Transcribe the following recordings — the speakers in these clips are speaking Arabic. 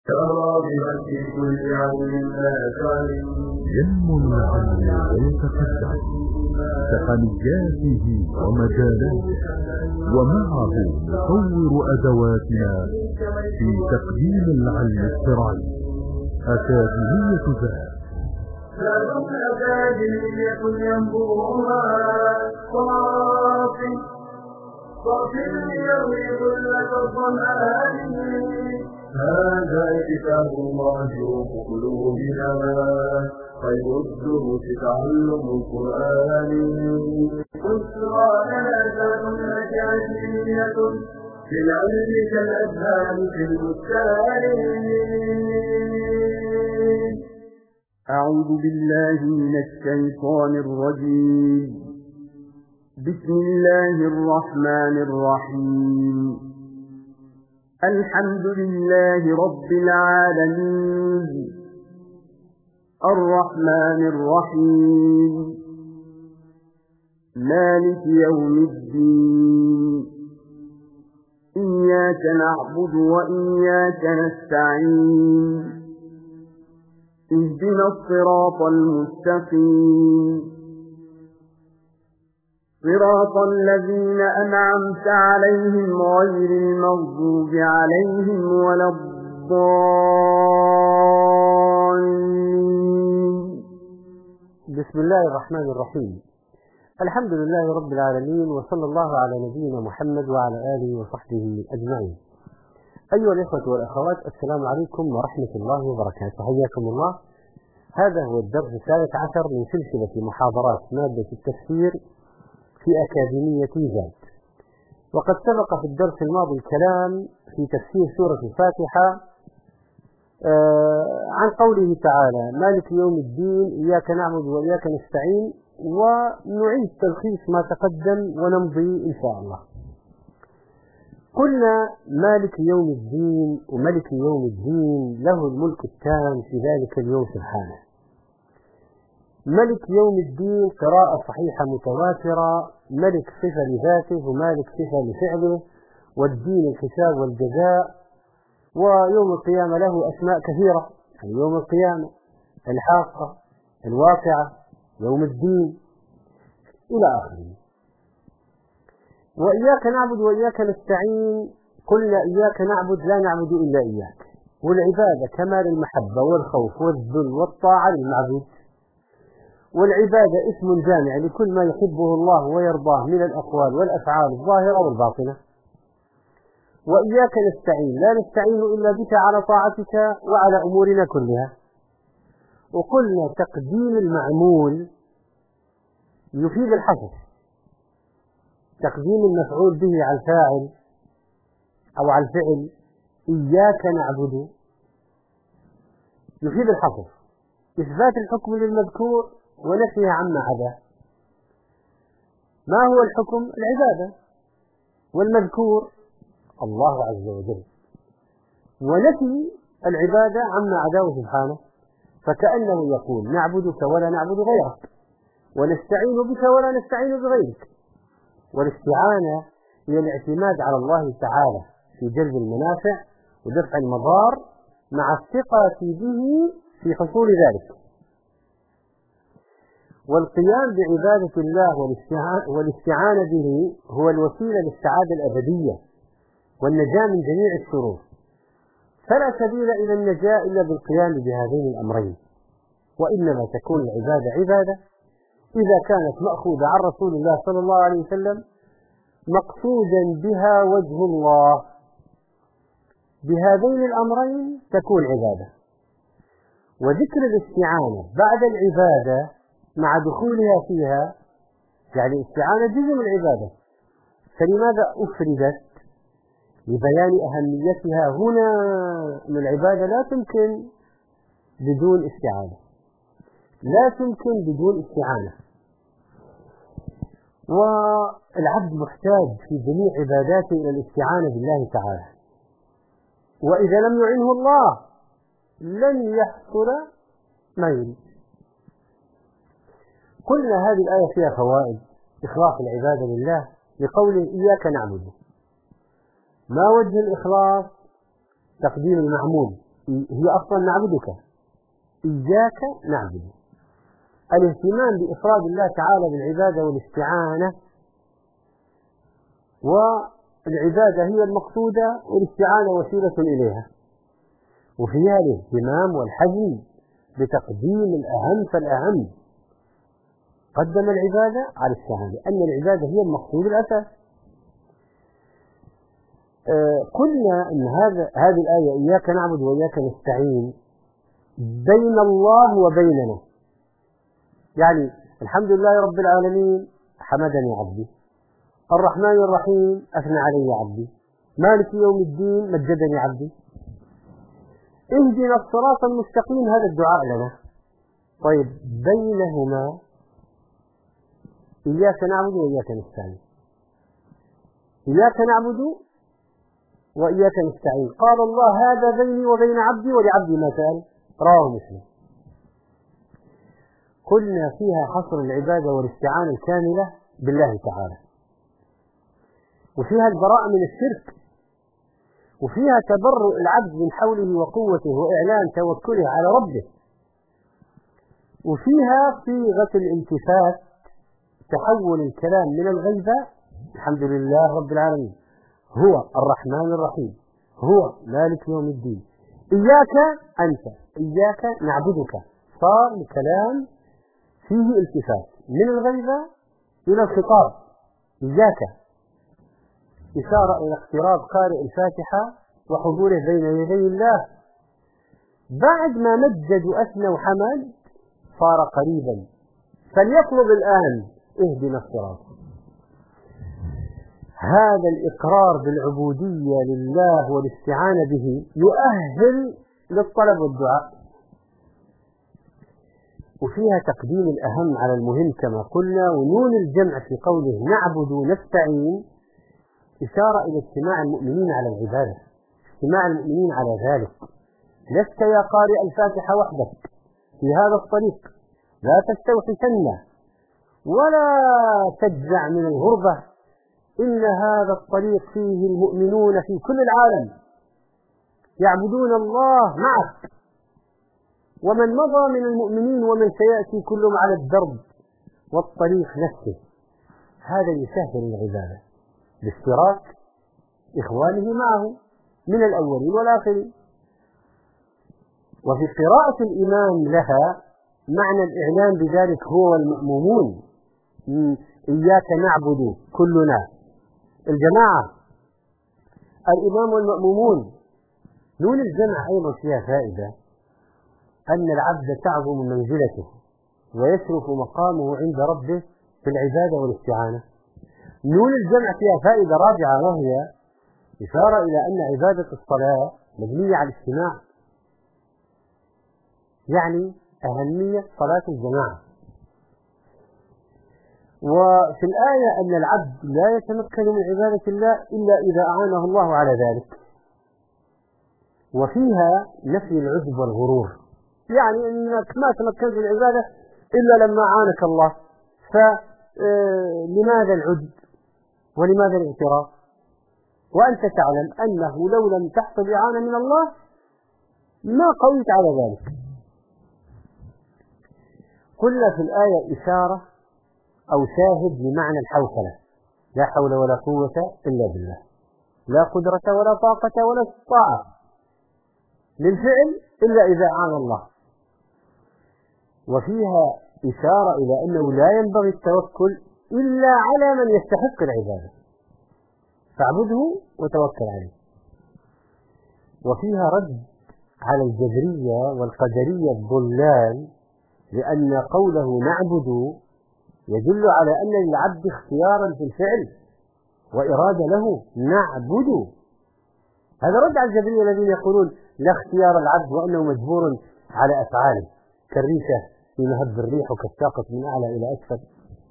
ينمو العلم ويتقدم تقنياته ومجالاته، ومعه نطور أدواتنا في تقديم العلم الشرعي. أكاديمية ذهب أكاديمية ينبوها صافي يروي كل الظمآن. هذا كتاب الله روح قلوبنا، خير الدروس تعلم القرآن. بشرى لنا ذات أكاديمية في العلم كالأذهان في البستان. أعوذ بالله من الشيطان الرجيم. بسم الله الرحمن الرحيم. الحمد لله رب العالمين، الرحمن الرحيم، مالك يوم الدين. إياك نعبد وإياك نستعين. اهدنا الصراط المستقيم، صراط الذين أنعمت عليهم غير المغضوب عليهم ولا الضالين. بسم الله الرحمن الرحيم. الحمد لله رب العالمين، وصلى الله على نبينا محمد وعلى آله وصحبه أجمعين. أيها الإخوة والأخوات، السلام عليكم ورحمة الله وبركاته، حياكم الله. هذا هو الدرس 13 من سلسلة محاضرات مادة التفسير في أكاديمية ذات. وقد سبق في الدرس الماضي الكلام في تفسير سورة الفاتحة عن قوله تعالى: مالك يوم الدين، إياك نعبد وإياك نستعين، ونعيد تلخيص ما تقدم ونمضي إن شاء الله. قلنا مالك يوم الدين، وملك يوم الدين له الملك التام في ذلك اليوم سبحانه. ملك يوم الدين قراءة صحيحة متواترة، ملك صفة لذاته ومالك صفة لفعله، والدين الحساب والجزاء. ويوم القيامة له أسماء كثيرة، يعني يوم القيامة، الحاقة، الواقعة، يوم الدين إلى آخره. وإياك نعبد وإياك نستعين، قلنا إياك نعبد، لا نعبد إلا إياك، والعبادة كمال المحبة والخوف والذل والطاعة للمعبود. والعبادة اسم جامع لكل ما يحبه الله ويرضاه من الأقوال والأفعال الظاهرة والباطنة. وإياك نستعين، لا نستعين إلا بك على طاعتك وعلى أمورنا كلها. وقلنا تقديم المعمول يفيد الحصر، تقديم المفعول به على الفاعل أو على الفعل، إياك نعبد، يفيد الحصر، إثبات الحكم للمذكور ونفيه عما عدا. ما هو الحكم؟ العبادة، والمذكور الله عز وجل، ونفي العبادة عما عداه سبحانه. فكأنه يقول: نعبدك ولا نعبد غيرك، ونستعين بك ولا نستعين بغيرك. والاستعانة هي الاعتماد على الله تعالى في جلب المنافع ودفع المضار مع الثقة به في حصول ذلك. والقيام بعبادة الله والاستعانة به هو الوسيلة للسعادة الأبدية والنجاة من جميع الشرور. فلا سبيل إلى النجاة إلا بالقيام بهذين الأمرين. وإنما تكون العبادة عبادة إذا كانت مأخوذة عن رسول الله صلى الله عليه وسلم، مقصودا بها وجه الله. بهذين الأمرين تكون عبادة. وذكر الاستعانة بعد العبادة مع دخولها فيها، يعني الاستعانة جزء من العبادة، فلماذا أفردت؟ لبيان أهميتها هنا. أن العبادة لا تمكن بدون استعانة، لا تمكن بدون استعانة. والعبد محتاج في جميع عباداته إلى الاستعانة بالله تعالى، وإذا لم يعنه الله لن يحصل ما يريد. قلنا هذه الآية فيها فوائد: إخلاص العبادة لله لقوله إياك نعبد. ما وجه الإخلاص؟ تقديم المعمول هي أصلا نعبدك، إياك نعبد. الاهتمام بإفراد الله تعالى بالعبادة والاستعانة، والعبادة هي المقصودة والاستعانة وسيلة إليها، وفيها الاهتمام والحزم بتقديم الأهم فالأهم، قدم العبادة على الاستعانة لأن العبادة هي المقصود الأساس. قلنا أن هذه الآية إياك نعبد وإياك نستعين بين الله وبيننا، يعني الحمد لله رب العالمين حمدني عبدي، الرحمن الرحيم أثنى علي عبدي، مالك يوم الدين مجدني عبدي، اهدنا الصراط المستقيم، هذا الدعاء لنا. طيب بينهما إياك نعبد وإياك نستعين، إياك نعبد وإياك نستعين، قال الله هذا بيني وبين عبدي ولعبدي ما سأل، رواه مسلم. قلنا فيها حصر العبادة والاستعانة الكاملة بالله تعالى، وفيها البراءة من الشرك، وفيها تبرؤ العبد من حوله وقوته وإعلان توكله على ربه، وفيها صيغة الالتفات، تحول الكلام من الغيبة الحمد لله رب العالمين، هو الرحمن الرحيم، هو مالك يوم الدين، إياك أنت، إياك نعبدك، صار الكلام فيه التفات من الغيبة إلى الخطاب، إياك، إشارة إلى اقتراب قارئ الفاتحة وحضوره بين يدي الله، بعد ما مجد وأثنى وحمد صار قريبا، فليطلب الآن اهدنا الصراط. هذا الإقرار بالعبودية لله والاستعانة به يؤهل للطلب والدعاء، وفيها تقديم الأهم على المهم كما قلنا، ونون الجمع في قوله نعبد نستعين إشارة إلى اجتماع المؤمنين على العبادة، اجتماع المؤمنين على ذلك. لست يا قارئ الفاتحة وحدك في هذا الطريق، لا تستوحشن ولا تجزع من الغربة، إن هذا الطريق فيه المؤمنون في كل العالم يعبدون الله معك، ومن مضى من المؤمنين ومن سيأتي كلهم على الدرب والطريق نفسه. هذا يسهل العبادة باشتراك إخوانه معه من الأولين والآخرين. وفي قراءة الإمام لها معنى الإعلام بذلك هو المأمومون، إياك نعبد كلنا، الجماعة، الإمام والمأمومون. نون الجمع أيضا فيها فائدة أن العبد تعظم منزلته ويشرف مقامه عند ربه في العبادة والاستعانة. نون الجمع فيها فائدة رابعة، وهي إشارة إلى أن عبادة الصلاة مبنية على الاجتماع، يعني أهمية صلاة الجماعة. وفي الآية أن العبد لا يتمكن من عبادة الله إلا إذا أعانه الله على ذلك. وفيها نفي العجب والغرور، يعني أنك ما تمكنت من العبادة إلا لما أعانك الله، فلماذا العجب ولماذا الاعتراف وأنت تعلم أنه لو لم تحصل إعانة من الله ما قويت على ذلك. قلنا في الآية إشارة أو شاهد بمعنى الحوصلة، لا حول ولا قوة إلا بالله، لا قدرة ولا طاقة ولا استطاعة للفعل إلا إذا أعان الله. وفيها إشارة إلى أنه لا ينبغي التوكل إلا على من يستحق العبادة، فاعبده وتوكل عليه. وفيها رد على الجبرية والقدرية الضلال، لأن قوله نعبد يدل على أن للعبد اختيارا في الفعل وإرادة له، نعبد. هذا رد على الجبرية الذين يقولون لا اختيار العبد وأنه مجبور على أفعاله كالريشة في مهب الريح وكالساقط من أعلى إلى أسفل.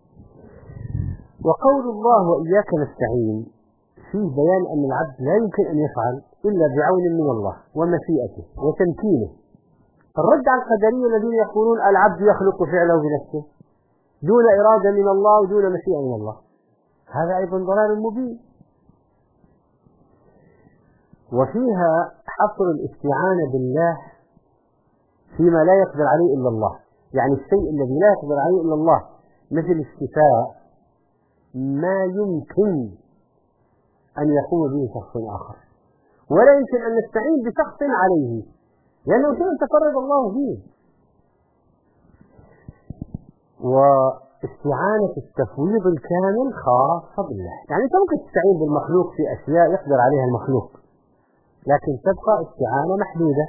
وقول الله وإياك نستعين فيه بيان أن العبد لا يمكن أن يفعل إلا بعون من الله ومشيئته وتمكينه. الرد على القدرية الذين يقولون العبد يخلق فعله بنفسه دون إرادة من الله ودون مشيئة من الله، هذا أيضا ضلال مبين. وفيها حصر الاستعانة بالله فيما لا يقدر عليه إلا الله، يعني الشيء الذي لا يقدر عليه إلا الله مثل الشفاء ما يمكن أن يقوم به شخص آخر، ولا يمكن أن نستعين بشخص عليه لأنه شيء تفرد الله فيه. واستعانة التفويض الكامل خاصة بالله، يعني أنت ممكن تستعين بالمخلوق في أشياء يقدر عليها المخلوق، لكن تبقى استعانة محدودة.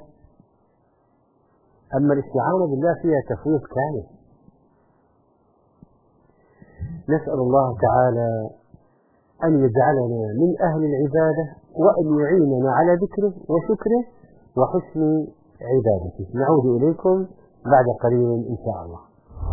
أما الاستعانة بالله فيها تفويض كامل. نسأل الله تعالى أن يجعلنا من أهل العبادة، وأن يعيننا على ذكره وشكره وحسن عبادته. نعود إليكم بعد قليل إن شاء الله.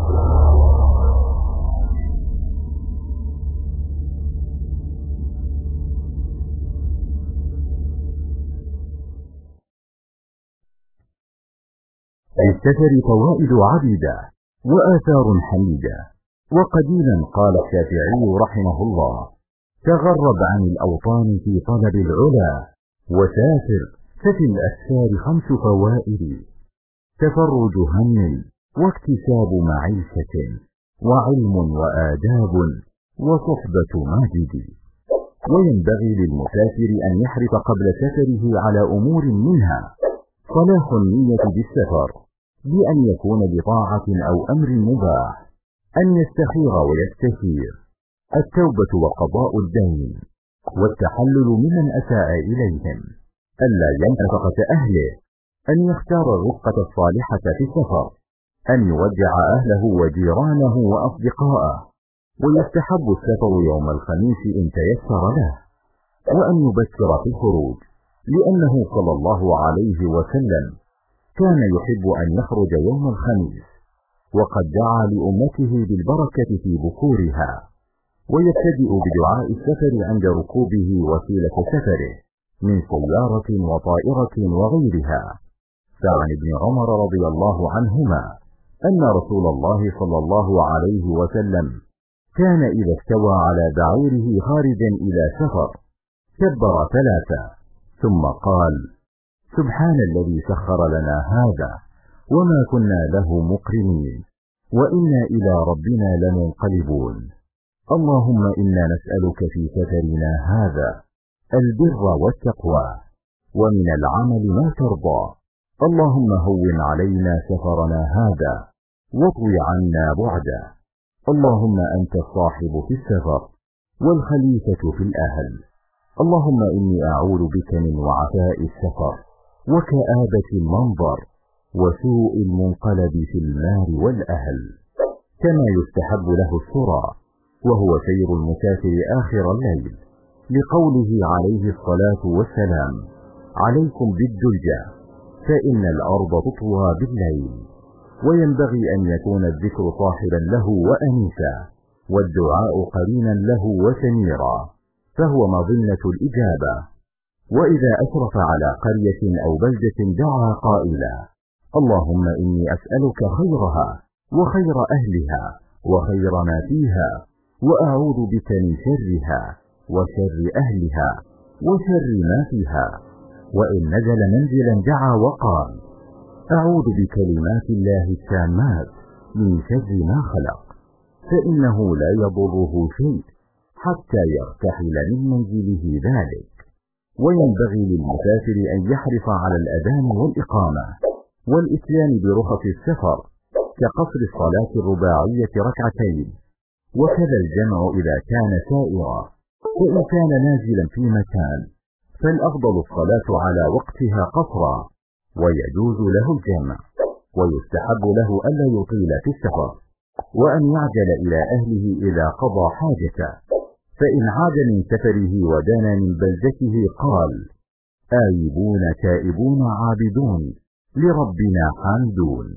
للسفر فوائد عديدة وآثار حميدة. وقديما قال الشافعي رحمه الله: تغرب عن الأوطان في طلب العلا، وسافر ففي الأسفار 5 فوائد: تفرج هم واكتساب معيشة وعلم وآداب وصحبة ماجد. وينبغي للمسافر أن يحرص قبل سفره على أمور منها صلاح النية بالسفر بأن يكون بطاعة أو أمر مباح، أن يستخير ويستشير، التوبة وقضاء الدين، والتحلل ممن أساء إليهم، ألا ينفقة أهله، أن يختار الرفقة الصالحة في السفر، أن يودع أهله وجيرانه وأصدقاءه. ويستحب السفر يوم الخميس إن تيسر له، وأن يبكر في الخروج، لأنه صلى الله عليه وسلم كان يحب أن يخرج يوم الخميس، وقد دعا لأمته بالبركة في بكورها. ويبتدئ بدعاء السفر عند ركوبه وسيلة سفره من سيارة وطائرة وغيرها. فعن ابن عمر رضي الله عنهما أن رسول الله صلى الله عليه وسلم كان إذا استوى على بعيره خارجا إلى سفر كبر 3 ثم قال: سبحان الذي سخر لنا هذا وما كنا له مقرنين وإنا إلى ربنا لمنقلبون. اللهم إنا نسألك في سفرنا هذا البر والتقوى، ومن العمل ما ترضى. اللهم هون علينا سفرنا هذا واطوي عنا بعده. اللهم أنت الصاحب في السفر والخليفة في الأهل. اللهم إني أعوذ بك من وعثاء السفر وكآبة المنظر وسوء المنقلب في المال والأهل. كما يستحب له السرى، وهو سير المسافر آخر الليل، لقوله عليه الصلاة والسلام: عليكم بالدلجة فإن الأرض تطوى بالليل. وينبغي أن يكون الذكر صاحبا له وأنيسا، والدعاء قرينا له وسميرا، فهو مظنة الإجابة. وإذا أشرف على قرية أو بلدة دعا قائلا: اللهم إني أسألك خيرها وخير أهلها وخير ما فيها، وأعوذ بك من شرها وشر أهلها وشر ما فيها. وإن نزل منزلا دعا وقال: أعوذ بكلمات الله التامات من شر ما خلق، فإنه لا يضره شيء حتى يرتحل من منزله ذلك. وينبغي للمسافر أن يحرص على الأذان والإقامة والإتيان برخص السفر، كقصر الصلاة الرباعية 2 وكذا الجمع إذا كان سائرا. وإن كان نازلا في مكان فالأفضل الصلاة على وقتها قصرا، ويجوز له الجمع. ويستحب له ألا يطيل في السفر، وأن يعجل إلى أهله إذا قضى حاجته. فإن عاد من سفره ودنا من بلدته قال: آيبون تائبون عابدون لربنا حامدون.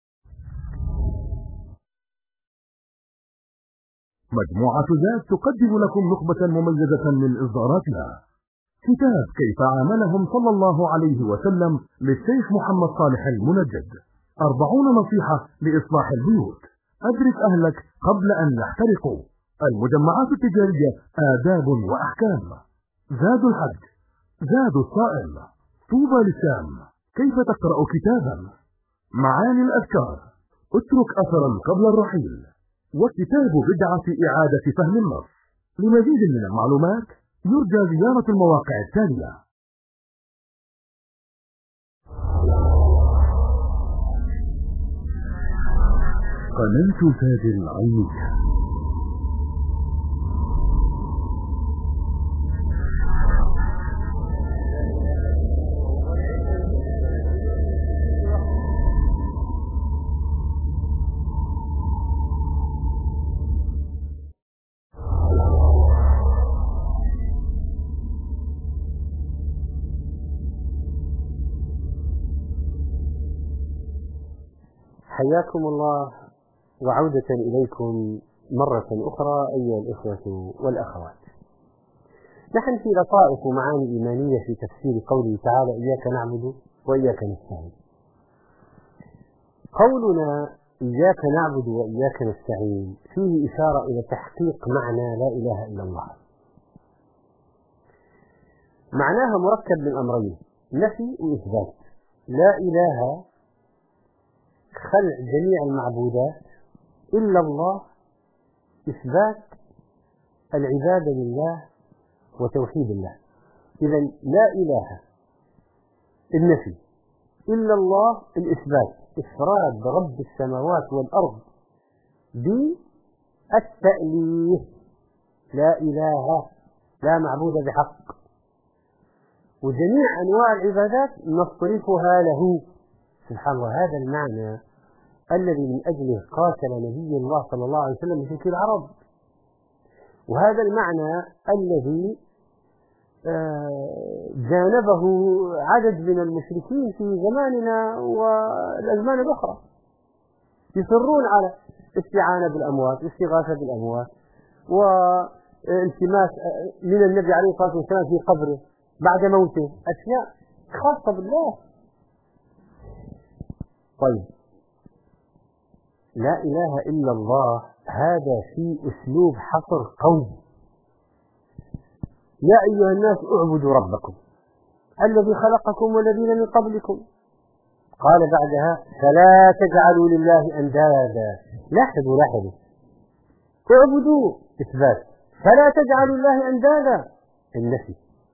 مجموعة ذات تقدم لكم نخبة مميزة من إصداراتنا. كتاب كيف عاملهم صلى الله عليه وسلم للشيخ محمد صالح المنجد، 40 نصيحة لإصلاح البيوت، أدرك أهلك قبل أن يحترقوا، المجمعات التجارية آداب وأحكام، زاد الحج، زاد السائل: طوبى لسان، كيف تقرأ كتابا؟ معاني الأذكار، اترك أثرا قبل الرحيل، وكتاب بدعة إعادة فهم النص. لمزيد من المعلومات يرجى زيارة المواقع التالية: قناة فاجر العينية. حياكم الله وعودة إليكم مرة أخرى أيها الإخوة والأخوات. نحن في لطائف ومعاني إيمانية في تفسير قوله تعالى: إياك نعبد وإياك نستعين. قولنا إياك نعبد وإياك نستعين فيه إشارة إلى تحقيق معنى لا إله إلا الله. معناها مركب من أمرين: نفي وإثبات. لا إله خلع جميع المعبودات إلا الله، إثبات العبادة لله وتوحيد الله. إذا لا إله النفي، إلا الله الإثبات، إفراد رب السماوات والأرض بالتأليه. لا إله، لا معبود بحق، وجميع أنواع العبادات نصرفها له سبحان الله. هذا المعنى الذي من أجله قاتل نبي الله صلى الله عليه وسلم مشركي العرب، وهذا المعنى الذي جانبه عدد من المشركين في زماننا والأزمان الأخرى، يصرون على استعانة بالأموات، استغاثة بالأموات، والتماس من النبي عليه الصلاة والسلام في قبره بعد موته، أشياء خاصة بالله. طيب، لا إله إلا الله هذا في أسلوب حصر قوي. يا أيها الناس اعبدوا ربكم الذي خلقكم والذين من قبلكم. قال بعدها: فلا تجعلوا لله أندادا. لاحظوا اعبدوا إثبات، فلا تجعلوا لله أندادا النفي.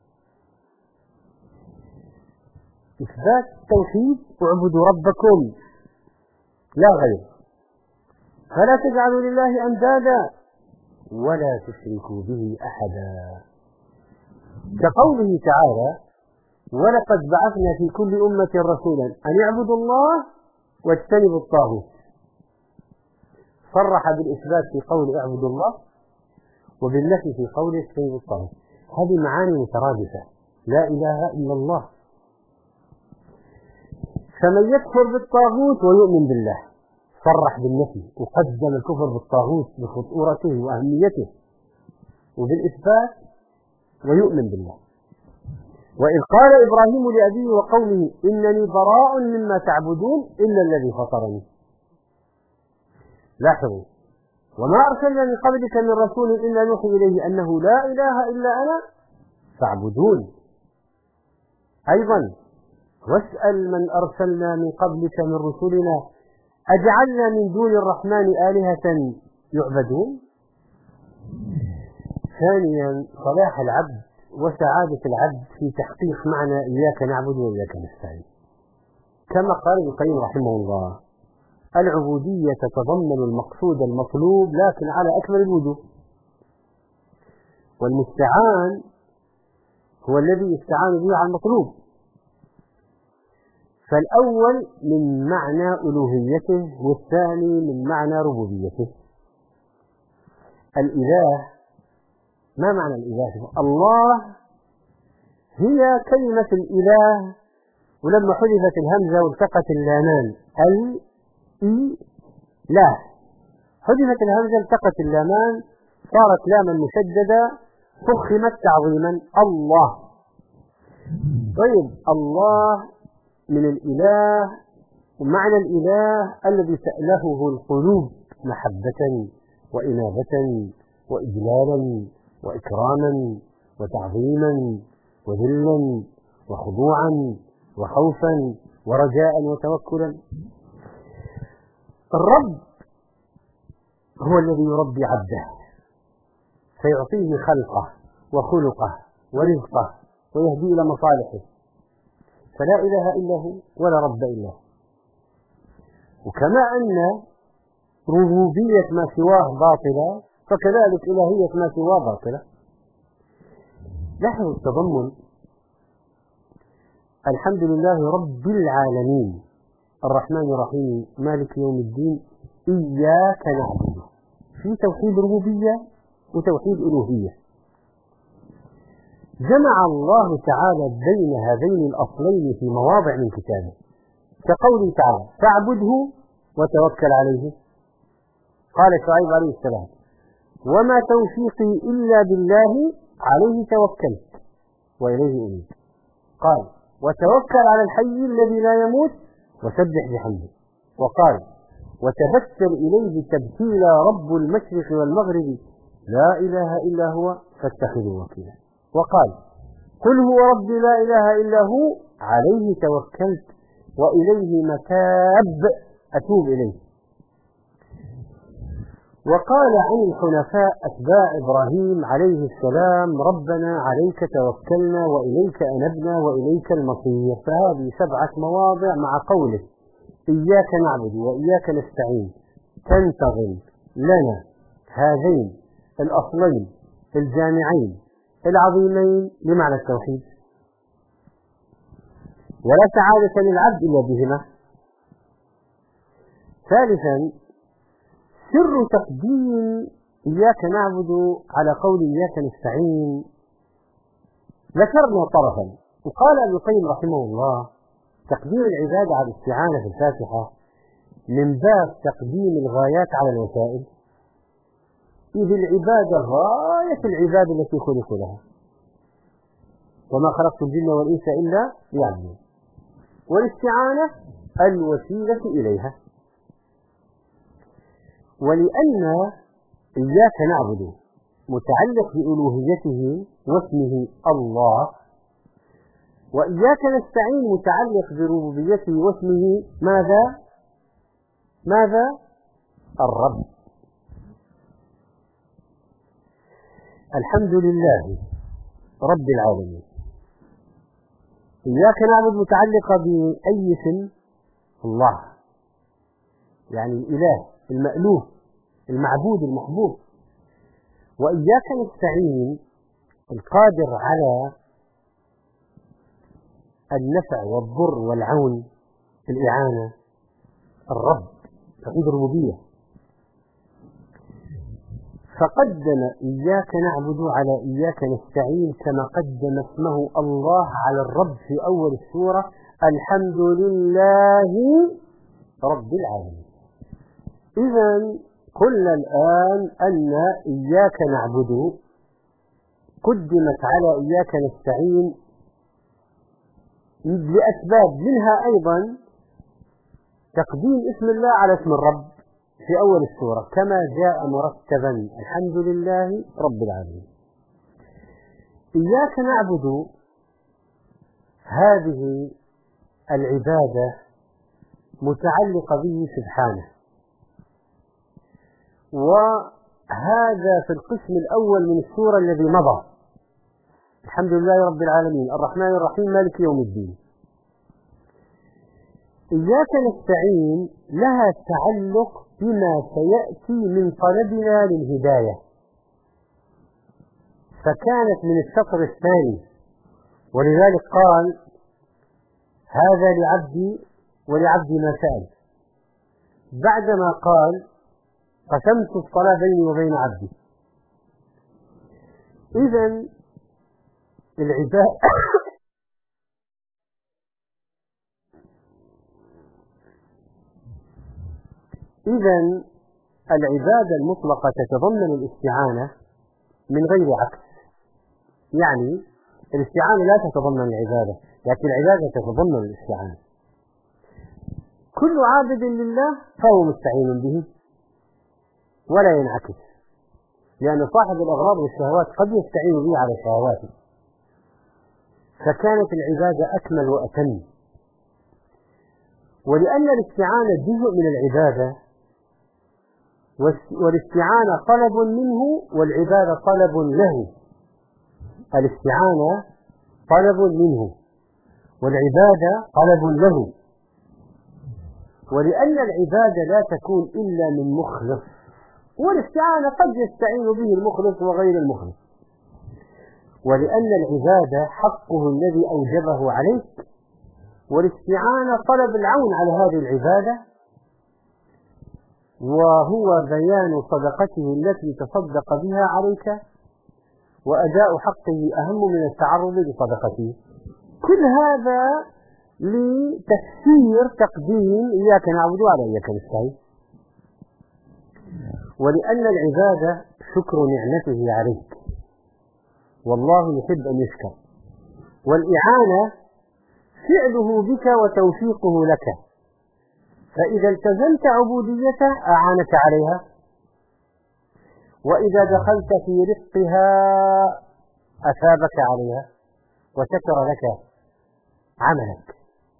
إثبات توحيد: اعبدوا ربكم لا غير. فلا تجعلوا لله أندادا ولا تشركوا به أحدا. كقوله تعالى: ولقد بعثنا في كل أمة رسولا أن يعبدوا الله واجتنبوا الطاغوت. صرح بالإثبات في قول اعبدوا الله، وبالنفي في قول اجتنبوا الطاغوت. هذه معاني مترادفة. لا إله إلا الله. فمن يكفر بالطاغوت ويؤمن بالله صرح بالنفي، وقدم الكفر بالطاغوت بخطورته وأهميته، وبالإثبات ويؤمن بالله. وإذ قال إبراهيم لأبيه وقومه: إنني براء مما تعبدون إلا الذي فطرني. لاحظوا: وما أرسلنا من قبلك من رسول إلا نوحي إليه أنه لا إله إلا أنا فاعبدون. أيضا: واسأل من أرسلنا من قبلك من رسلنا أجعلنا من دون الرحمن آلهة يعبدون. ثانيا: صلاح العبد وسعادة العبد في تحقيق معنى إياك نعبد وإياك نستعين. كما قال ابن القيم رحمه الله: العبودية تتضمن المقصود المطلوب لكن على أكمل الوجوه، والمستعان هو الذي يستعان به على المطلوب. فالأول من معنى ألوهيته، والثاني من معنى ربوبيته. الإله، ما معنى الإله؟ الله هي كلمة الإله، ولما حذفت الهمزة والتقت اللامان لا، حذفت الهمزة التقت اللامان صارت لاما مشددة فخمت تعظيما الله. طيب، الله من الإله، ومعنى الإله الذي تألهه القلوب محبة وإنابة وإجلالا وإكراما وتعظيما وذلا وخضوعا وخوفا ورجاء وتوكلا. الرب هو الذي يربي عبده فيعطيه خلقه وخلقه ورزقه ويهدي إلى مصالحه، فلا إله إلا هو ولا رب إلا هو. وكما أن ربوبية ما سواه باطلة، فكذلك إلهية ما سواه باطلة. لاحظوا التضمن: الحمد لله رب العالمين الرحمن الرحيم مالك يوم الدين إياك نعبد، في توحيد ربوبية وتوحيد ألوهية. جمع الله تعالى بين هذين الأصلين في مواضع من كتابه، كقوله تعالى: فاعبده وتوكل عليه. قال شعيب عليه السلام: وما توفيقي إلا بالله عليه توكلت وإليه أنيب. قال: وتوكل على الحي الذي لا يموت وسبح بحمده. وقال: وتبتل إليه تبتيلا رب المشرق والمغرب لا إله إلا هو فاتخذوا وكيلا. وقال: قل هو ربي لا إله إلا هو عليه توكلت وإليه متاب أتوب إليه. وقال عن الحنفاء أتباع إبراهيم عليه السلام: ربنا عليك توكلنا وإليك أنبنا وإليك المصير. فهذه 7 مواضع مع قوله إياك نعبد وإياك نستعين تنتظم لنا هذين الأصلين الجامعين العظيمين لمعنى التوحيد، ولا سعادة للعبد إلا بهما. ثالثا: سر تقديم إياك نعبد على قول إياك نستعين. ذكرنا طرفا، وقال ابن القيم رحمه الله: تقديم العبادة على الاستعانة في الفاتحة من باب تقديم الغايات على الوسائل، إذ العبادة غاية العبادة التي خلقوا لها، وما خلقت الجن والإنس إلا ليعبدون، والاستعانة الوسيلة إليها. ولأن إياك نعبد متعلق بألوهيته واسمه الله، وإياك نستعين متعلق بربوبيته واسمه ماذا؟ الرب. الحمد لله رب العالمين. إياك نعبد متعلقة بأي اسم؟ الله، يعني الإله المألوه المعبود المحبوب. وإياك نستعين القادر على النفع والضر والعون في الإعانة، الرب، توحيد الربوبية. فقدم إياك نعبد على إياك نستعين كما قدم اسمه الله على الرب في أول السورة: الحمد لله رب العالمين. إذن قلنا الآن أن إياك نعبد قدمت على إياك نستعين لأسباب، منها أيضا تقديم اسم الله على اسم الرب في أول السورة كما جاء مرتبا: الحمد لله رب العالمين. إياك نعبد هذه العبادة متعلقة به سبحانه، وهذا في القسم الأول من السورة الذي مضى: الحمد لله رب العالمين الرحمن الرحيم مالك يوم الدين. إياك نستعين لها تعلق بما سيأتي من طلبنا للهداية، فكانت من الشطر الثاني، ولذلك قال: هذا لعبدي ولعبدي ما سأل، بعدما قال: قسمت الصلاة بيني وبين عبدي. إذن العبادة المطلقة تتضمن الاستعانة من غير عكس، يعني الاستعانة لا تتضمن العبادة، لكن العبادة تتضمن الاستعانة. كل عابد لله فهو مستعين به ولا ينعكس، لأن صاحب الأغراض والشهوات قد يستعين به على شهواته. فكانت العبادة أكمل وأتم. ولأن الاستعانة جزء من العبادة، والاستعانة طلب منه والعبادة طلب له. الاستعانة طلب منه والعبادة طلب له. ولأن العبادة لا تكون إلا من مخلص، والاستعانة قد يستعين به المخلص وغير المخلص. ولأن العبادة حقه الذي أوجبه عليك، والاستعانة طلب العون على هذه العبادة، وهو بيان صدقته التي تصدق بها عليك، وأداء حقه أهم من التعرض لصدقته. كل هذا لتفسير تقديم إياك نعبد وإياك نستعين. ولأن العبادة شكر نعمته عليك، والله يحب أن يشكر. والإعانة فعله بك وتوفيقه لك، فإذا التزمت عبوديته أعانك عليها، وإذا دخلت في رزقها أثابك عليها وشكر لك عملك.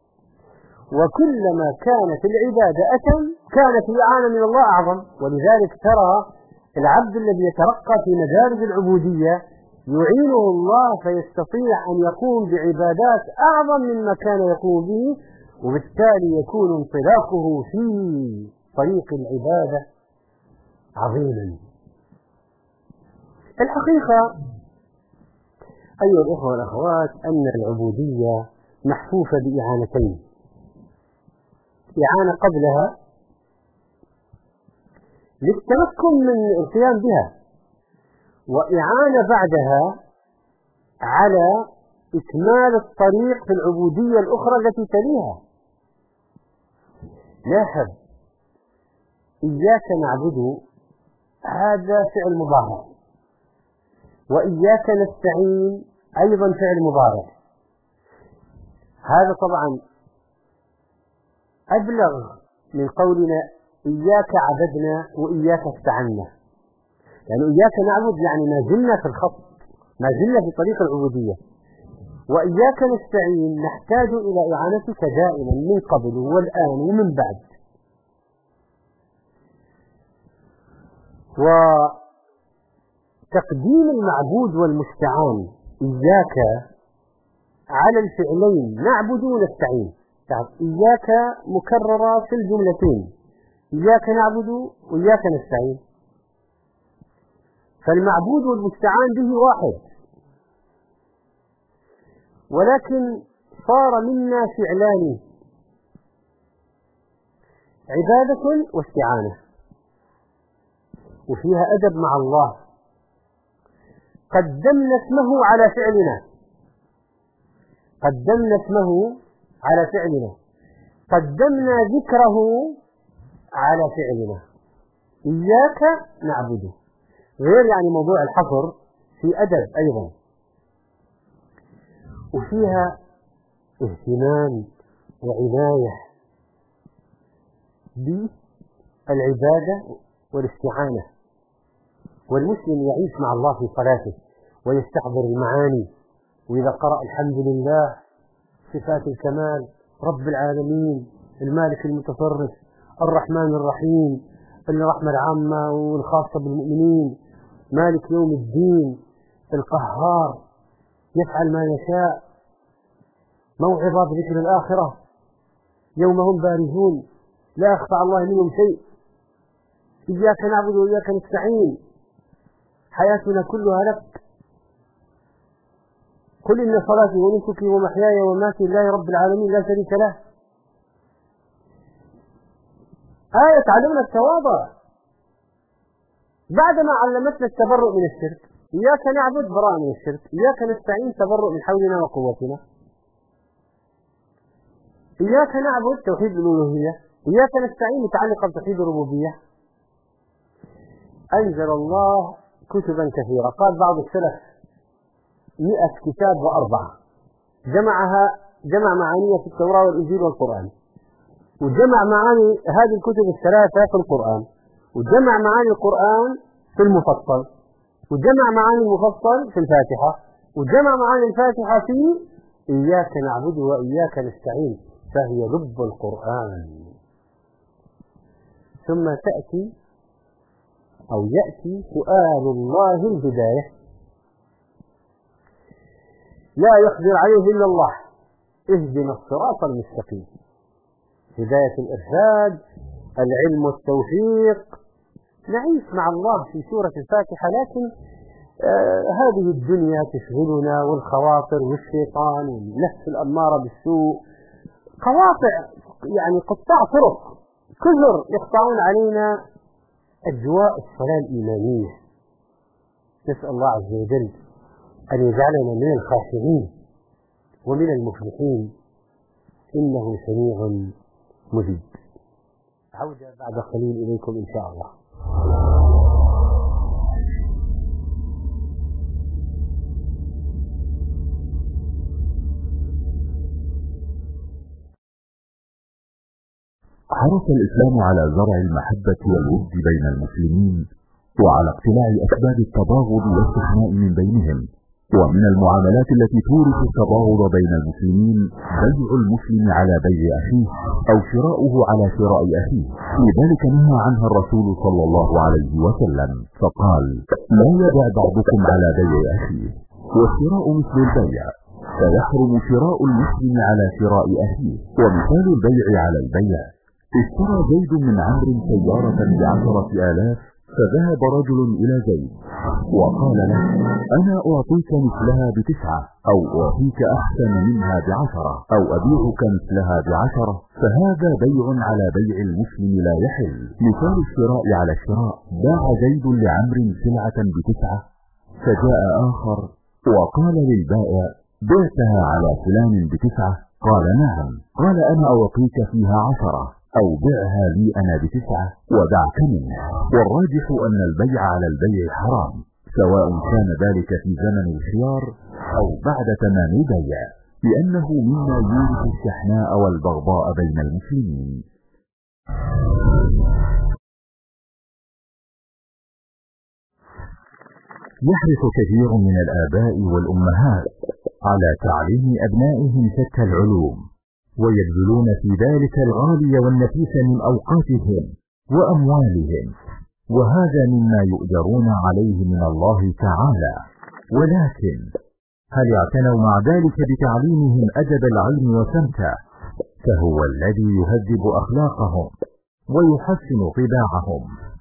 وكلما كانت العبادة أتم كانت الإعانة من الله أعظم. ولذلك ترى العبد الذي يترقى في مدارج العبودية يعينه الله فيستطيع أن يقوم بعبادات أعظم مما كان يقوم به، وبالتالي يكون انطلاقه في طريق العبادة عظيما. الحقيقة أيها الأخوة والأخوات أن العبودية محفوفة بإعانتين: إعانة قبلها للتمكن من القيام بها، وإعانة بعدها على إكمال الطريق في العبودية الأخرى التي تليها. لاحظ، إياك نعبد هذا فعل مضارع، وإياك نستعين أيضا فعل مضارع. هذا طبعا أبلغ من قولنا إياك عبدنا وإياك استعنا. يعني إياك نعبد يعني ما زلنا في الخط، ما زلنا في طريق العبودية. وإياك نستعين نحتاج إلى إعانتك دائما من قبل والآن ومن بعد. وتقديم المعبود والمستعان إياك على الفعلين نعبد ونستعين. إياك مكررة في الجملتين، إياك نعبد وإياك نستعين، فالمعبود والمستعان به واحد، ولكن صار منا فعلان: عبادة واستعانة، وفيها أدب مع الله. قدمنا اسمه على فعلنا، قدمنا اسمه على فعلنا، قدمنا ذكره على فعلنا. إياك نعبد غير يعني موضوع الحصر، في أدب أيضا، وفيها اهتمام وعناية بالعبادة والاستعانة. والمسلم يعيش مع الله في صلاته ويستحضر المعاني، وإذا قرأ الحمد لله، صفات الكمال، رب العالمين، المالك المتصرف، الرحمن الرحيم، الرحمة العامة والخاصة بالمؤمنين، مالك يوم الدين، القهار، يفعل ما يشاء، موعظة بذكر الآخرة، يوم هم بارزون لا يخفى على الله منهم شيء، إياك نعبد وإياك نستعين، حياتنا كلها لك، قل إن صلاتي ونسكي ومحياي ومماتي لله رب العالمين لا شريك له. آية تعلمنا التواضع بعدما علمتنا التبرؤ من الشرك. إياك نعبد براء من الشرك، إياك نستعين تبرؤ من حولنا وقوتنا. إياك نعبد توحيد الألوهية، إياك نستعين متعلقة بتوحيد الربوبية. أنزل الله كتبا كثيرة، قال بعض السلف 100 كتاب و4، جمع معانيها في التوراة والإنجيل والقرآن، وجمع معاني هذه الكتب الثلاثة في القرآن، وجمع معاني القرآن في المفصل، وجمع معاني المفصل في الفاتحة، وجمع معاني الفاتحة في إياك نعبد وإياك نستعين، فهي لب القرآن. ثم يأتي سؤال الله الهداية، لا يقدر عليه إلا الله. اهدنا الصراط المستقيم، هداية الإرشاد، العلم والتوفيق. نعيش مع الله في سورة الفاتحة، لكن هذه الدنيا تشغلنا، والخواطر والشيطان والنفس الأمارة بالسوء، قواطع يعني قطاع طرق كثر يقطعون علينا أجواء الصلاة الإيمانية. نسأل الله عز وجل أن يجعلنا من الخاشعين ومن المفلحين، إنه سميع مجيب. عودة بعد قليل إليكم إن شاء الله. حرص الإسلام على زرع المحبة والود بين المسلمين، وعلى اقتلاع أسباب التباغض والاستثناء من بينهم. ومن المعاملات التي تورث التباغض بين المسلمين بيع المسلم على بيع أخيه، أو شراؤه على شراء أخيه. لذلك نهى عنها الرسول صلى الله عليه وسلم فقال: لا يبع بعضكم على بيع أخيه. والشراء مثل البيع، فيحرم شراء المسلم على شراء أخيه. ومثال البيع على البيع: اشترى زيد من عمرو سيارة ب10,000، فذهب رجل إلى زيد وقال له: أنا أعطيك مثلها ب9، أو أعطيك أحسن منها ب10، أو أبيعك مثلها ب10، فهذا بيع على بيع المسلم لا يحل. مثال الشراء على الشراء: باع زيد لعمرو سلعة ب9، فجاء آخر وقال للبائع: بعتها على فلان ب9؟ قال: نعم. قال: أنا أعطيك فيها 10، أو بعها لي أنا ب9 ودعك منه. والراجح أن البيع على البيع حرام، سواء كان ذلك في زمن الخيار أو بعد تمام البيع، لأنه مما يورث الشحناء والبغضاء بين المسلمين. يحرص كثير من الآباء والأمهات على تعليم أبنائهم شتى العلوم، ويبذلون في ذلك الغالي والنفيس من أوقاتهم وأموالهم، وهذا مما يؤجرون عليه من الله تعالى. ولكن هل اعتنوا مع ذلك بتعليمهم أدب العلم وسمته؟ فهو الذي يهذب أخلاقهم ويحسن طباعهم.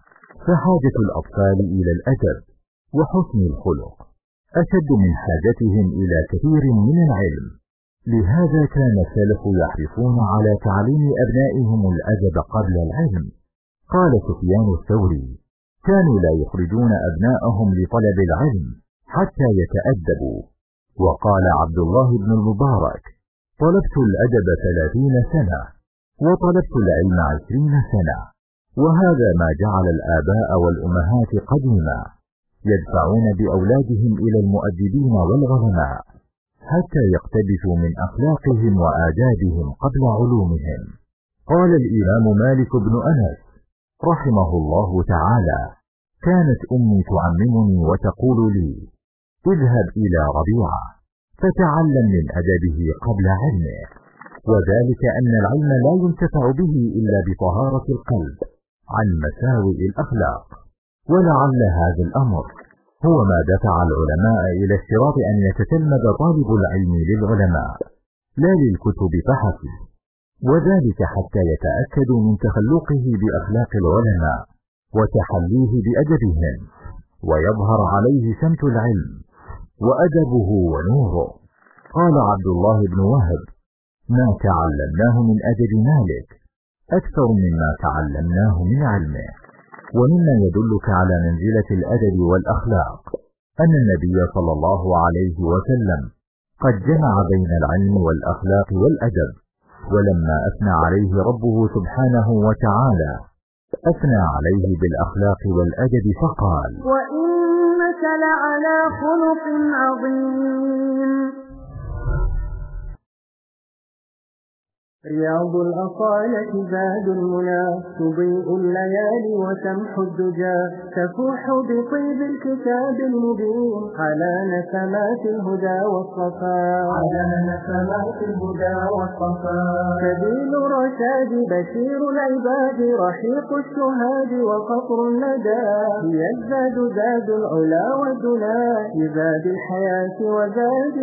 فحاجة الأطفال إلى الأدب وحسن الخلق أشد من حاجتهم إلى كثير من العلم. لهذا كان السلف يحرصون على تعليم أبنائهم الأدب قبل العلم. قال سفيان الثوري: كانوا لا يخرجون أبناءهم لطلب العلم حتى يتأدبوا. وقال عبد الله بن المبارك: طلبت الأدب 30 سنة، وطلبت العلم 20 سنة. وهذا ما جعل الآباء والأمهات قديما يدفعون بأولادهم إلى المؤدبين والعلماء حتى يقتبسوا من أخلاقهم وآدابهم قبل علومهم. قال الإمام مالك بن أنس رحمه الله تعالى: كانت أمي تعممني وتقول لي: اذهب إلى ربيعة فتعلم من أدبه قبل علمه. وذلك أن العلم لا ينتفع به إلا بطهارة القلب عن مساوئ الأخلاق. ولعل هذا الأمر هو ما دفع العلماء إلى اشتراط أن يتتلمذ طالب العلم للعلماء لا للكتب فحسب، وذلك حتى يتأكدوا من تخلقه بأخلاق العلماء وتحليه بأدبهم، ويظهر عليه سمت العلم وأدبه ونوره. قال عبد الله بن وهب: ما تعلمناه من أدب مالك أكثر مما تعلمناه من علمه. ومما يدلك على منزلة الأدب والأخلاق أن النبي صلى الله عليه وسلم قد جمع بين العلم والأخلاق والأدب. ولما أثنى عليه ربه سبحانه وتعالى أثنى عليه بالأخلاق والأدب فقال: وإنك لعلى خلق عظيم. رياض الأصالة زاد المنى تضيء الليالي وتمحو الدجى تفوح بطيب الكتاب المبين على نسمات الهدى والصفاء سبيل الرشاد بشير العباد رحيق الشهاد وقطر الندى هي الزاد زاد العلا والدنا لزاد الحياة وزاد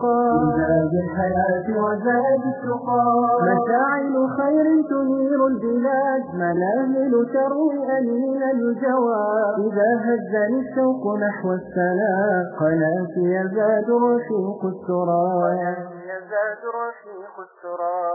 التقى مشاعل خير تنير البلاد منازل تروي أنين الجواد إذا هزني الشوق نحو السلام قناتي يزداد رشيق السرى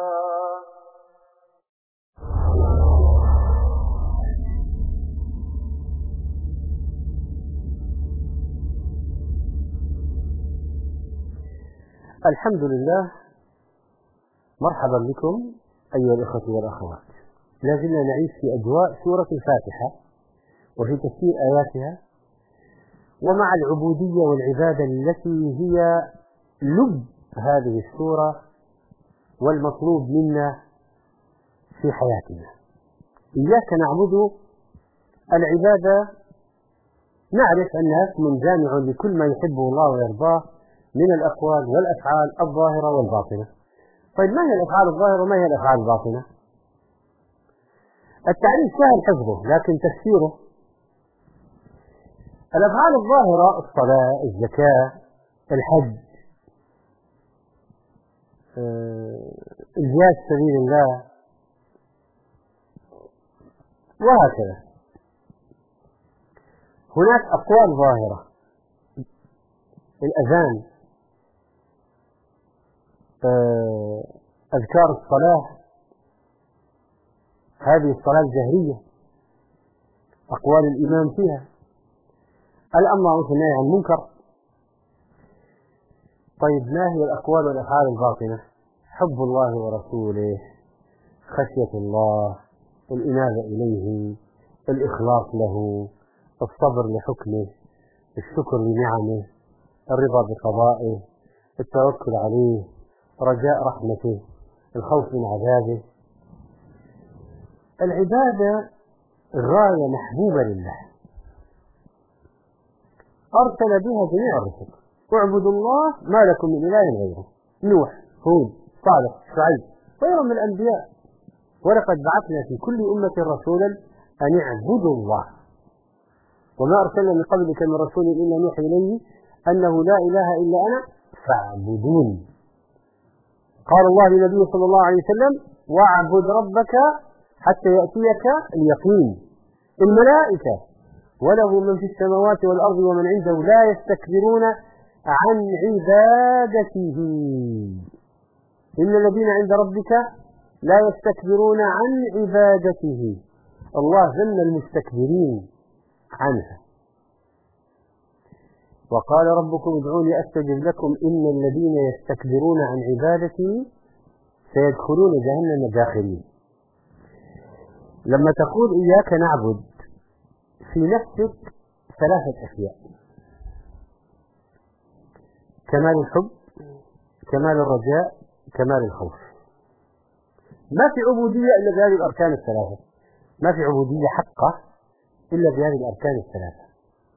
الحمد لله. مرحبا بكم أيها الأخوة والأخوات. لازلنا نعيش في أجواء سورة الفاتحة وفي تفسير آياتها ومع العبودية والعبادة التي هي لب هذه السورة والمطلوب منا في حياتنا. إياك نعبد العبادة نعرف أنها اسم جامع لكل ما يحبه الله ويرضاه من الأقوال والأفعال الظاهرة والباطنة. طيب ما هي الأفعال الظاهرة وما هي الأفعال الباطنة؟ التعريف سهل حفظه لكن تفسيره: الأفعال الظاهرة الصلاة، الزكاة، الحج، الجهاد في سبيل الله وهكذا. هناك أقوال ظاهرة: الأذان، أذكار الصلاة، هذه الصلاة الجهرية، أقوال الإمام فيها، الأمر بالمعروف والنهي عن المنكر. طيب ما هي الأقوال والأفعال الباطنة؟ حب الله ورسوله، خشية الله، الإنابة إليه، الإخلاص له، الصبر لحكمه، الشكر لنعمه، الرضا بقضائه، التوكل عليه، رجاء رحمته، الخوف من عذابه. العبادة غاية محبوبة لله أرسل بها جميع الرسل: اعبدوا الله ما لكم من إله غيره. نوح، هود، صالح، شعيب، غيرهم من الأنبياء. ولقد بعثنا في كل أمة رسولا أن اعبدوا الله وما أرسلنا من قبلك من رسول إلا نوحي إليه أنه لا إله إلا أنا فاعبدون. قال الله لنبيه صلى الله عليه وسلم: واعبد ربك حتى يأتيك اليقين. الملائكة وله من في السماوات والأرض ومن عنده لا يستكبرون عن عبادته. إن الذين عند ربك لا يستكبرون عن عبادته. الله ذم المستكبرين عنها. وقال ربكم ادعوني أستجب لكم إن الذين يستكبرون عن عبادتي سيدخلون جهنم داخلين. لما تقول إياك نعبد في نفسك ثلاثة أشياء: كمال الحب، كمال الرجاء، كمال الخوف. ما في عبودية إلا بهذه الأركان الثلاثة، ما في عبودية حقة إلا بهذه الأركان الثلاثة.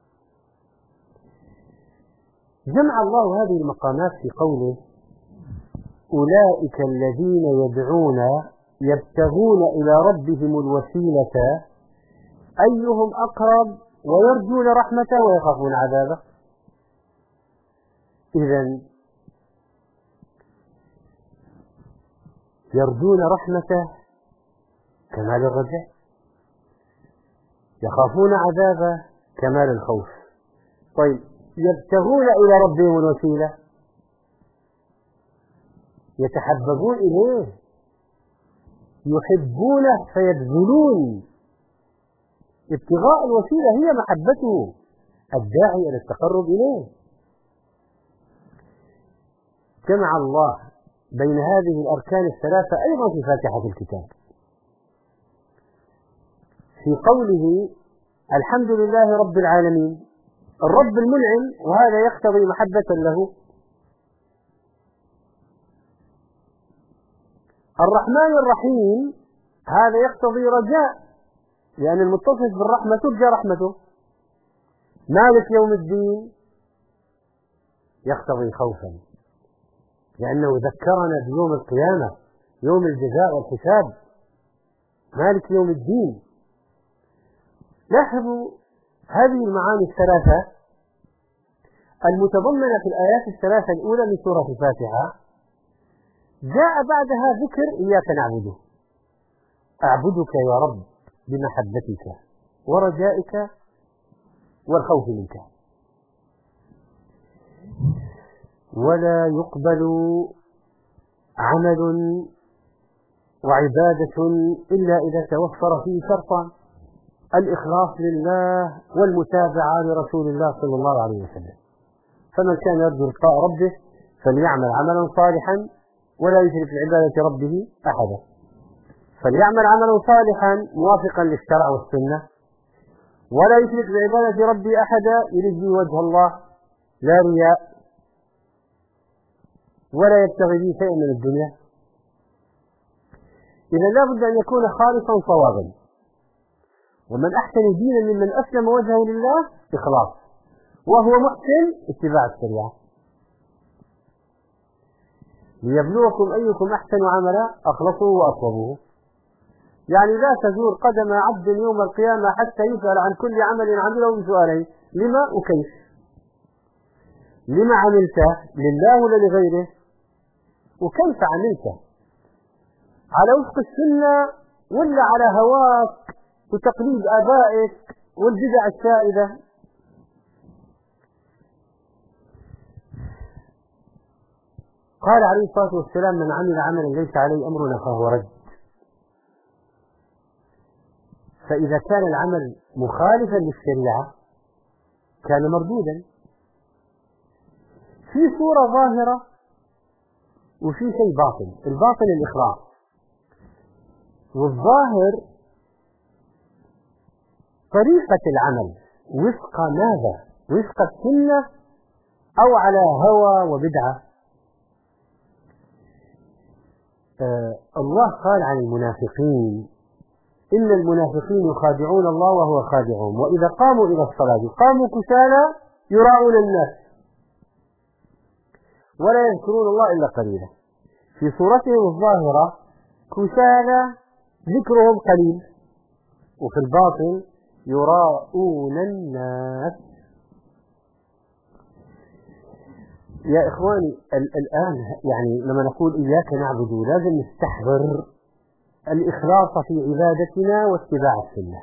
جمع الله هذه المقامات في قوله: أولئك الذين يدعون يبتغون إلى ربهم الوسيلة أيهم أقرب ويرجون رحمته ويخافون عذابه. إذن يرجون رحمته كمال الرجاء، يخافون عذابه كمال الخوف. طيب يبتغون إلى ربهم الوسيلة، يتحببون إليه، يحبونه فيبذلون. ابتغاء الوسيلة هي محبته الداعي إلى التقرب إليه. جمع الله بين هذه الأركان الثلاثة أيضا في فاتحة الكتاب في قوله: الحمد لله رب العالمين، الرب المنعم، وهذا يقتضي محبة له. الرحمن الرحيم هذا يقتضي رجاء، لأن المتصف بالرحمة ترجى رحمته. مالك يوم الدين يقتضي خوفا، لأنه ذكرنا بيوم القيامة، يوم الجزاء والحساب. مالك يوم الدين. لاحظوا هذه المعاني الثلاثة المتضمنة في الآيات الثلاثة الأولى من سورة الفاتحة، جاء بعدها ذكر إياك نعبده، أعبدك يا رب بمحبتك ورجائك والخوف منك، ولا يقبل عمل وعبادة إلا إذا توفر فيه شرطان: الإخلاص لله والمتابعة لرسول الله صلى الله عليه وسلم. فمن كان يرجو لقاء ربه فليعمل عملا صالحا ولا يشرك بعبادة ربه أحدا. فليعمل عملا صالحا موافقا للشرع والسنة، ولا يشرك بعبادة ربه أحدا يريد به وجه الله، لا رياء ولا يبتغي به شيئا من الدنيا. إذا لا بد أن يكون خالصا صوابا. ومن أحسن دينا ممن أسلم وجهه لله إخلاص، وهو محسن اتباع الشريعة. ليبلوكم أيكم أحسن عملا أخلصوا وأصوبوه. يعني لا تزور قدم عبد يوم القيامة حتى يسأل عن كل عمل عمله بسؤالين: لما وكيف؟ لما عملته؟ لله ولا لغيره؟ وكيف عملته؟ على وفق السنة ولا على هواك وتقليد آبائك والبدع السائدة؟ قال عليه الصلاة والسلام: من عمل عملا ليس عليه أمرنا فهو رد. فإذا كان العمل مخالفا للشريعة كان مردودا. في صورة ظاهرة وفي شيء باطن. الباطن الإخلاص، والظاهر طريقة العمل وفق ماذا؟ وفق السنة أو على هوى وبدعة؟ الله قال عن المنافقين: إن المنافقين يخادعون الله وهو خادعهم، وإذا قاموا إلى الصلاة قاموا كسالى يراءون الناس ولا يذكرون الله إلا قليلا. في صورتهم الظاهرة كسالى ذكرهم قليل، وفي الباطن يراءون الناس. يا إخواني الآن يعني لما نقول إياك نعبد لازم نستحضر الإخلاص في عبادتنا واتباع السنة.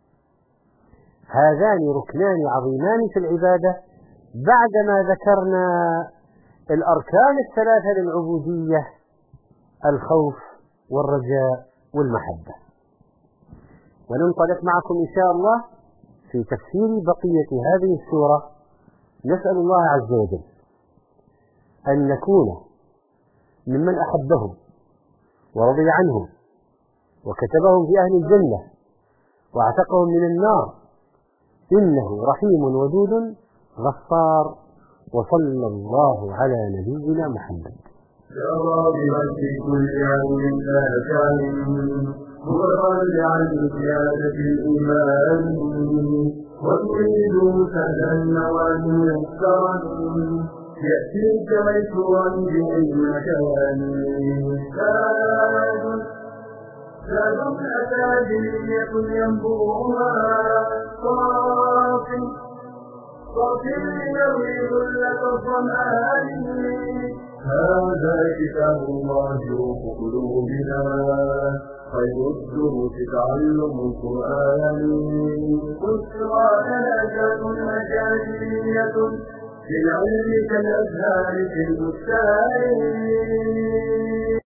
هذان ركنان عظيمان في العبادة بعدما ذكرنا الأركان الثلاثة للعبودية: الخوف والرجاء والمحبة. وننطلق معكم إن شاء الله في تفسير بقية هذه السورة. نسأل الله عز وجل أن نكون ممن أحبهم ورضي عنهم وكتبهم في أهل الجنة واعتقهم من النار، إنه رحيم ودود غفار. وصلى الله على نبينا محمد. يا راغبا في كل عون آثام مرجعا لزيادة الإيمان، وتريد سهلا نوال ميسرا يأتيك ميسورا بأي مكان. زاد أكاديمية ينبوها صافي يروي ذلة الظمآن. هذا كتاب الله روح قلوبنا، خير الدروس تعلم القرآن. بشرى نهجة مجانية في العلم كالأزهار في البستان.